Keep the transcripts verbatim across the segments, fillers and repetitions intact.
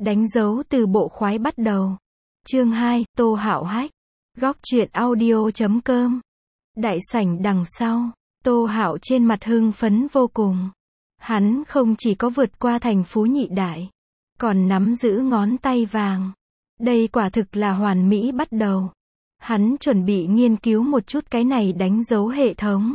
Đánh dấu từ bộ khoái bắt đầu. Chương hai, Tô Hạo Hách. Góc truyện audio chấm com. Đại sảnh đằng sau, Tô Hạo trên mặt hưng phấn vô cùng. Hắn không chỉ có vượt qua thành phú nhị đại, còn nắm giữ ngón tay vàng. Đây quả thực là hoàn mỹ bắt đầu. Hắn chuẩn bị nghiên cứu một chút cái này đánh dấu hệ thống.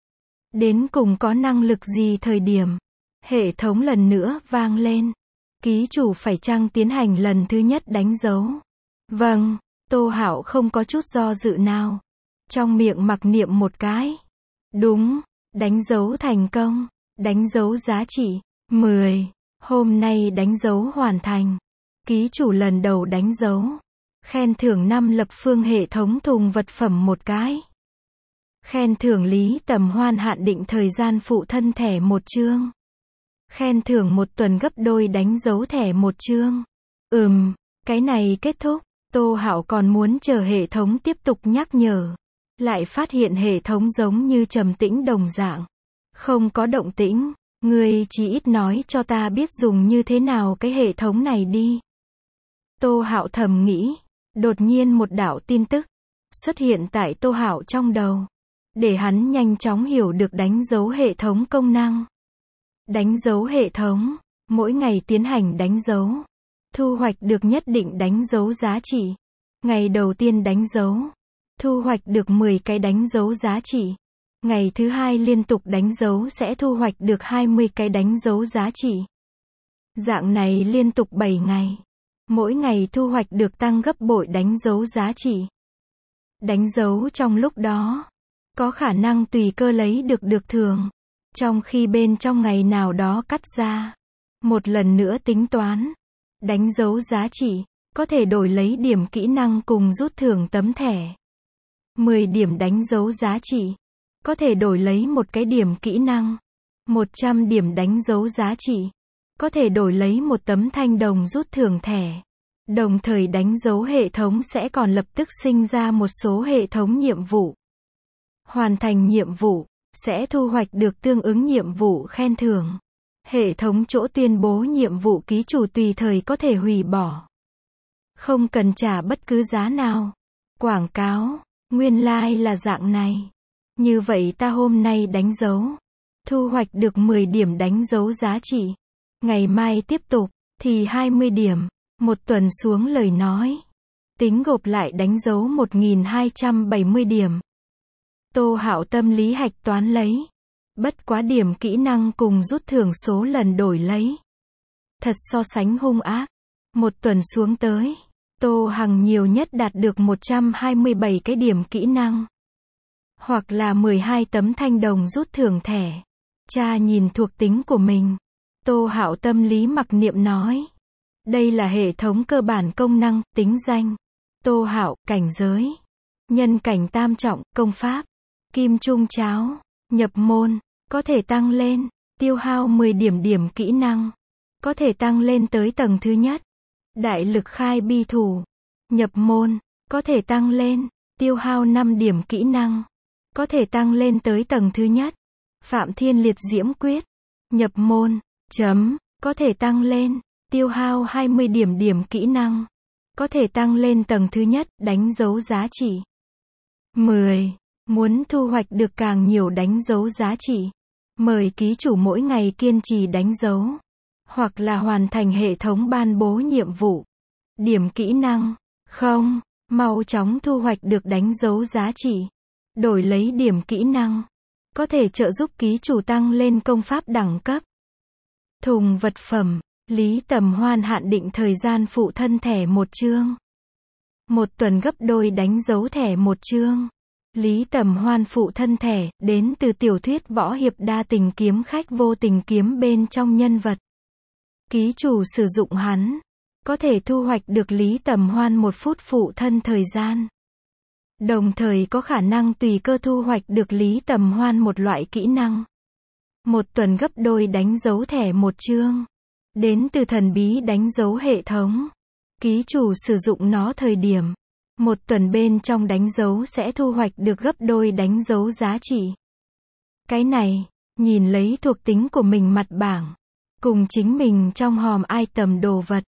Đến cùng có năng lực gì thời điểm. Hệ thống lần nữa vang lên. Ký chủ phải chăng tiến hành lần thứ nhất đánh dấu? Vâng, Tô Hạo không có chút do dự nào. Trong miệng mặc niệm một cái. Đúng, đánh dấu thành công, đánh dấu giá trị, mười. Hôm nay đánh dấu hoàn thành. Ký chủ lần đầu đánh dấu. Khen thưởng năm lập phương hệ thống thùng vật phẩm một cái. Khen thưởng Lý Tầm Hoan hạn định thời gian phụ thân thẻ một chương. Khen thưởng một tuần gấp đôi đánh dấu thẻ một chương. Ừm, cái này kết thúc. Tô Hạo còn muốn chờ hệ thống tiếp tục nhắc nhở. Lại phát hiện hệ thống giống như trầm tĩnh đồng dạng. Không có động tĩnh. Ngươi chỉ ít nói cho ta biết dùng như thế nào cái hệ thống này đi. Tô Hạo thầm nghĩ. Đột nhiên một đạo tin tức xuất hiện tại Tô Hạo trong đầu. Để hắn nhanh chóng hiểu được đánh dấu hệ thống công năng. Đánh dấu hệ thống. Mỗi ngày tiến hành đánh dấu. Thu hoạch được nhất định đánh dấu giá trị. Ngày đầu tiên đánh dấu. Thu hoạch được mười cái đánh dấu giá trị. Ngày thứ hai liên tục đánh dấu sẽ thu hoạch được hai mươi cái đánh dấu giá trị. Dạng này liên tục bảy ngày. Mỗi ngày thu hoạch được tăng gấp bội đánh dấu giá trị. Đánh dấu trong lúc đó. Có khả năng tùy cơ lấy được được thưởng. Trong khi bên trong ngày nào đó cắt ra. Một lần nữa tính toán. Đánh dấu giá trị. Có thể đổi lấy điểm kỹ năng cùng rút thưởng tấm thẻ. mười điểm đánh dấu giá trị. Có thể đổi lấy một cái điểm kỹ năng. một trăm điểm đánh dấu giá trị. Có thể đổi lấy một tấm thanh đồng rút thưởng thẻ. Đồng thời đánh dấu hệ thống sẽ còn lập tức sinh ra một số hệ thống nhiệm vụ. Hoàn thành nhiệm vụ, sẽ thu hoạch được tương ứng nhiệm vụ khen thưởng. Hệ thống chỗ tuyên bố nhiệm vụ ký chủ tùy thời có thể hủy bỏ. Không cần trả bất cứ giá nào. Quảng cáo, nguyên lai like là dạng này. Như vậy ta hôm nay đánh dấu. Thu hoạch được mười điểm đánh dấu giá trị. Ngày mai tiếp tục, thì hai mươi điểm. Một tuần xuống lời nói. Tính gộp lại đánh dấu một nghìn hai trăm bảy mươi điểm. Tô Hạo tâm lý hạch toán lấy. Bất quá điểm kỹ năng cùng rút thưởng số lần đổi lấy. Thật so sánh hung ác. Một tuần xuống tới. Tô Hằng nhiều nhất đạt được một trăm hai mươi bảy cái điểm kỹ năng. Hoặc là mười hai tấm thanh đồng rút thưởng thẻ. Cha nhìn thuộc tính của mình. Tô Hạo tâm lý mặc niệm nói. Đây là hệ thống cơ bản công năng, tính danh. Tô Hạo, cảnh giới. Nhân cảnh tam trọng, công pháp. Kim trung cháo. Nhập môn. Có thể tăng lên. Tiêu hao mười điểm điểm kỹ năng. Có thể tăng lên tới tầng thứ nhất. Đại lực khai bi thủ. Nhập môn. Có thể tăng lên. Tiêu hao năm điểm kỹ năng. Có thể tăng lên tới tầng thứ nhất. Phạm Thiên liệt diễm quyết. Nhập môn. Chấm. Có thể tăng lên. Tiêu hao hai mươi điểm điểm kỹ năng. Có thể tăng lên tầng thứ nhất, đánh dấu giá trị. mười. Muốn thu hoạch được càng nhiều đánh dấu giá trị. Mời ký chủ mỗi ngày kiên trì đánh dấu. Hoặc là hoàn thành hệ thống ban bố nhiệm vụ. Điểm kỹ năng. Không. Mau chóng thu hoạch được đánh dấu giá trị. Đổi lấy điểm kỹ năng. Có thể trợ giúp ký chủ tăng lên công pháp đẳng cấp. Thùng vật phẩm. Lý Tầm Hoan hạn định thời gian phụ thân thẻ một chương. Một tuần gấp đôi đánh dấu thẻ một chương. Lý Tầm Hoan phụ thân thẻ, đến từ tiểu thuyết võ hiệp đa tình kiếm khách vô tình kiếm bên trong nhân vật. Ký chủ sử dụng hắn. Có thể thu hoạch được Lý Tầm Hoan một phút phụ thân thời gian. Đồng thời có khả năng tùy cơ thu hoạch được Lý Tầm Hoan một loại kỹ năng. Một tuần gấp đôi đánh dấu thẻ một chương. Đến từ thần bí đánh dấu hệ thống. Ký chủ sử dụng nó thời điểm. Một tuần bên trong đánh dấu sẽ thu hoạch được gấp đôi đánh dấu giá trị. Cái này, nhìn lấy thuộc tính của mình mặt bảng. Cùng chính mình trong hòm item đồ vật.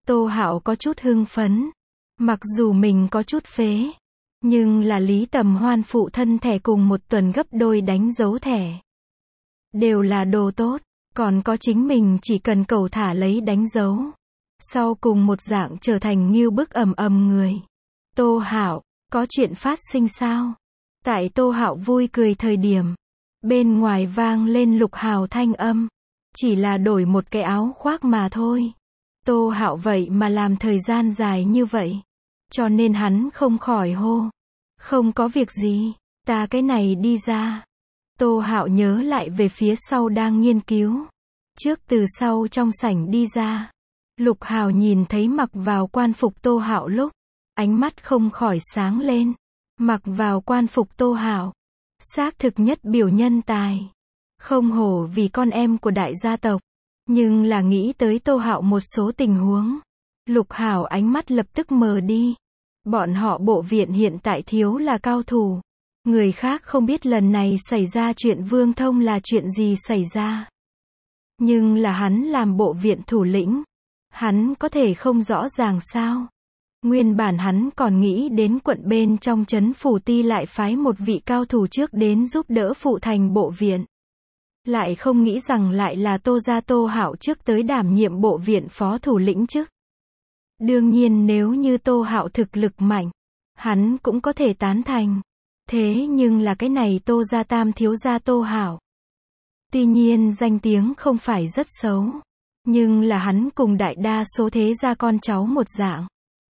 Tô Hạo có chút hưng phấn. Mặc dù mình có chút phế, nhưng là Lý Tầm Hoan phụ thân thẻ cùng một tuần gấp đôi đánh dấu thẻ. Đều là đồ tốt, còn có chính mình chỉ cần cầu thả lấy đánh dấu. Sau cùng một dạng trở thành nghiêu bức ầm ầm người. Tô Hạo, có chuyện phát sinh sao? Tại Tô Hạo vui cười thời điểm, bên ngoài vang lên Lục Hào thanh âm. Chỉ là đổi một cái áo khoác mà thôi. Tô Hạo vậy mà làm thời gian dài như vậy. Cho nên hắn không khỏi hô. Không có việc gì, ta cái này đi ra. Tô Hạo nhớ lại về phía sau đang nghiên cứu. Trước từ sau trong sảnh đi ra. Lục Hào nhìn thấy mặc vào quan phục Tô Hạo lúc, ánh mắt không khỏi sáng lên. Mặc vào quan phục Tô Hạo, xác thực nhất biểu nhân tài. Không hổ vì con em của đại gia tộc. Nhưng là nghĩ tới Tô Hạo một số tình huống. Lục Hào ánh mắt lập tức mờ đi. Bọn họ bộ viện hiện tại thiếu là cao thủ. Người khác không biết lần này xảy ra chuyện Vương Thông là chuyện gì xảy ra. Nhưng là hắn làm bộ viện thủ lĩnh. Hắn có thể không rõ ràng sao. Nguyên bản hắn còn nghĩ đến quận bên trong trấn phủ ti lại phái một vị cao thủ trước đến giúp đỡ phụ thành bộ viện. Lại không nghĩ rằng lại là Tô gia Tô Hạo trước tới đảm nhiệm bộ viện phó thủ lĩnh chức. Đương nhiên nếu như Tô Hạo thực lực mạnh, hắn cũng có thể tán thành. Thế nhưng là cái này Tô gia tam thiếu gia Tô Hạo. Tuy nhiên danh tiếng không phải rất xấu, nhưng là hắn cùng đại đa số thế gia con cháu một dạng.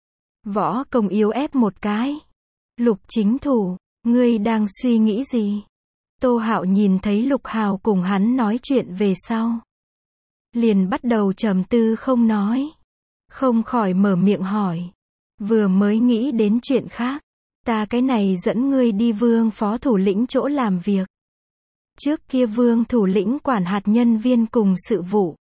Võ công yếu ép một cái. Lục chính thủ, ngươi đang suy nghĩ gì? Tô Hạo nhìn thấy Lục Hào cùng hắn nói chuyện về sau. Liền bắt đầu trầm tư không nói. Không khỏi mở miệng hỏi. Vừa mới nghĩ đến chuyện khác. Ta cái này dẫn ngươi đi Vương phó thủ lĩnh chỗ làm việc. Trước kia Vương thủ lĩnh quản hạt nhân viên cùng sự vụ.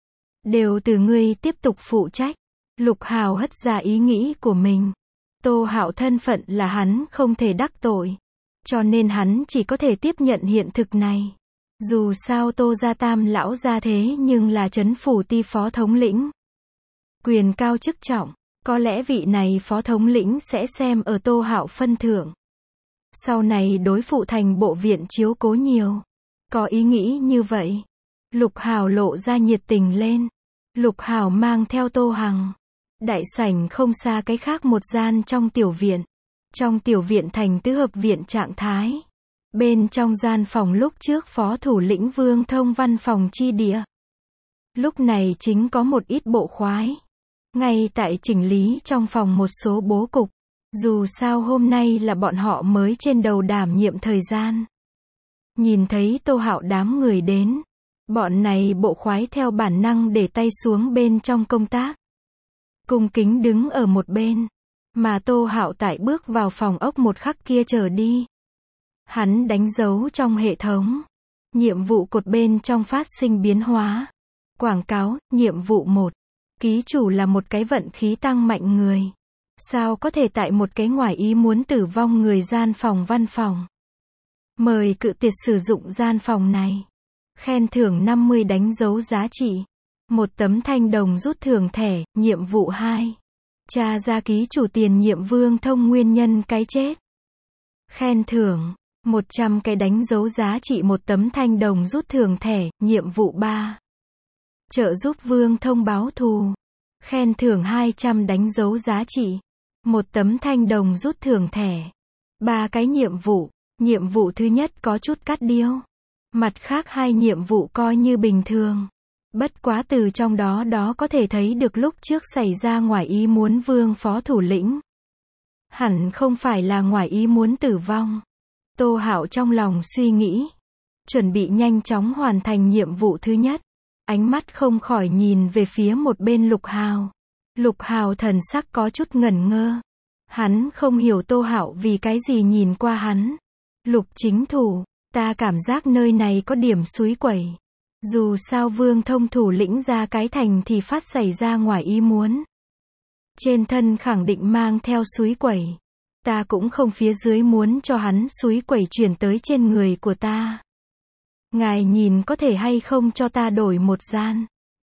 Đều từ ngươi tiếp tục phụ trách. Lục Hào hất ra ý nghĩ của mình. Tô Hạo thân phận là hắn không thể đắc tội. Cho nên hắn chỉ có thể tiếp nhận hiện thực này. Dù sao Tô gia tam lão gia thế nhưng là trấn phủ ti phó thống lĩnh. Quyền cao chức trọng, có lẽ vị này phó thống lĩnh sẽ xem ở Tô Hạo phân thưởng. Sau này đối phụ thành bộ viện chiếu cố nhiều. Có ý nghĩ như vậy. Lục Hào lộ ra nhiệt tình lên. Lục Hào mang theo Tô Hằng. Đại sảnh không xa cái khác một gian trong tiểu viện. Trong tiểu viện thành tứ hợp viện trạng thái. Bên trong gian phòng lúc trước phó thủ lĩnh Vương Thông văn phòng chi địa. Lúc này chính có một ít bộ khoái. Ngay tại chỉnh lý trong phòng một số bố cục. Dù sao hôm nay là bọn họ mới trên đầu đảm nhiệm thời gian. Nhìn thấy Tô Hạo đám người đến. Bọn này bộ khoái theo bản năng để tay xuống bên trong công tác. Cung kính đứng ở một bên. Mà Tô Hạo tại bước vào phòng ốc một khắc kia trở đi. Hắn đánh dấu trong hệ thống. Nhiệm vụ cột bên trong phát sinh biến hóa. Quảng cáo, nhiệm vụ một. Ký chủ là một cái vận khí tăng mạnh người. Sao có thể tại một cái ngoài ý muốn tử vong người gian phòng văn phòng. Mời cự tuyệt sử dụng gian phòng này. Khen thưởng năm mươi đánh dấu giá trị. Một tấm thanh đồng rút thưởng thẻ, nhiệm vụ hai. Tra ra ký chủ tiền nhiệm Vương Thông nguyên nhân cái chết. Khen thưởng, một trăm cái đánh dấu giá trị một tấm thanh đồng rút thưởng thẻ, nhiệm vụ ba. Trợ giúp Vương Thông báo thù. Khen thưởng hai trăm đánh dấu giá trị. Một tấm thanh đồng rút thưởng thẻ. Ba cái nhiệm vụ. Nhiệm vụ thứ nhất có chút cắt điêu. Mặt khác hai nhiệm vụ coi như bình thường. Bất quá từ trong đó đó có thể thấy được lúc trước xảy ra ngoài ý muốn Vương phó thủ lĩnh. Hẳn không phải là ngoài ý muốn tử vong. Tô Hạo trong lòng suy nghĩ. Chuẩn bị nhanh chóng hoàn thành nhiệm vụ thứ nhất. Ánh mắt không khỏi nhìn về phía một bên Lục Hào. Lục Hào thần sắc có chút ngẩn ngơ. Hắn không hiểu Tô Hạo vì cái gì nhìn qua hắn. Lục chính thủ, ta cảm giác nơi này có điểm suối quẩy. Dù sao Vương Thông thủ lĩnh ra cái thành thì phát xảy ra ngoài ý muốn. Trên thân khẳng định mang theo suối quẩy. Ta cũng không phía dưới muốn cho hắn suối quẩy chuyển tới trên người của ta. Ngài nhìn có thể hay không cho ta đổi một gian.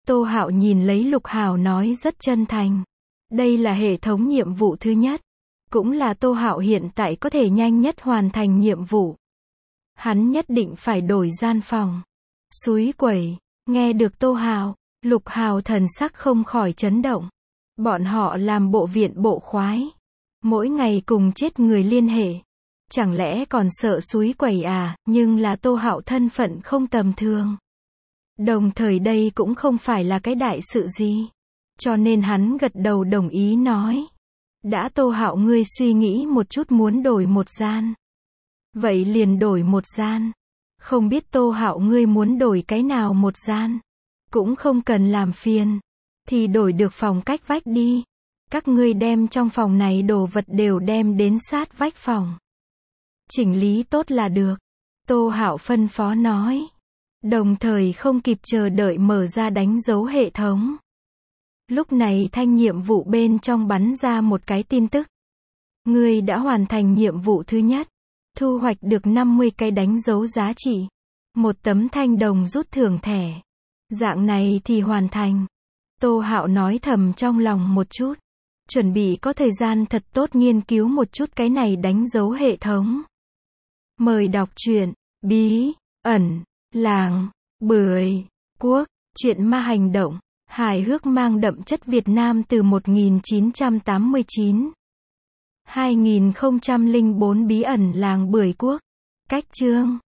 Tô Hạo nhìn lấy Lục Hào nói rất chân thành. Đây là hệ thống nhiệm vụ thứ nhất. Cũng là Tô Hạo hiện tại có thể nhanh nhất hoàn thành nhiệm vụ. Hắn nhất định phải đổi gian phòng. Xúi quẩy. Nghe được Tô Hạo, Lục Hào thần sắc không khỏi chấn động. Bọn họ làm bộ viện bộ khoái. Mỗi ngày cùng chết người liên hệ. Chẳng lẽ còn sợ xúi quẩy à, nhưng là Tô Hạo thân phận không tầm thường. Đồng thời đây cũng không phải là cái đại sự gì. Cho nên hắn gật đầu đồng ý nói. Đã Tô Hạo ngươi suy nghĩ một chút muốn đổi một gian. Vậy liền đổi một gian. Không biết Tô Hạo ngươi muốn đổi cái nào một gian. Cũng không cần làm phiền. Thì đổi được phòng cách vách đi. Các ngươi đem trong phòng này đồ vật đều đem đến sát vách phòng. Chỉnh lý tốt là được. Tô Hạo phân phó nói. Đồng thời không kịp chờ đợi mở ra đánh dấu hệ thống. Lúc này thanh nhiệm vụ bên trong bắn ra một cái tin tức. Ngươi đã hoàn thành nhiệm vụ thứ nhất. Thu hoạch được năm mươi cái đánh dấu giá trị. Một tấm thanh đồng rút thưởng thẻ. Dạng này thì hoàn thành. Tô Hạo nói thầm trong lòng một chút. Chuẩn bị có thời gian thật tốt nghiên cứu một chút cái này đánh dấu hệ thống. Mời đọc truyện Bí ẩn làng Bưởi Quốc. Truyện ma hành động, hài hước mang đậm chất Việt Nam từ một nghìn chín trăm tám mươi chín. hai nghìn không trăm lẻ bốn Bí ẩn làng Bưởi Quốc. Cách chương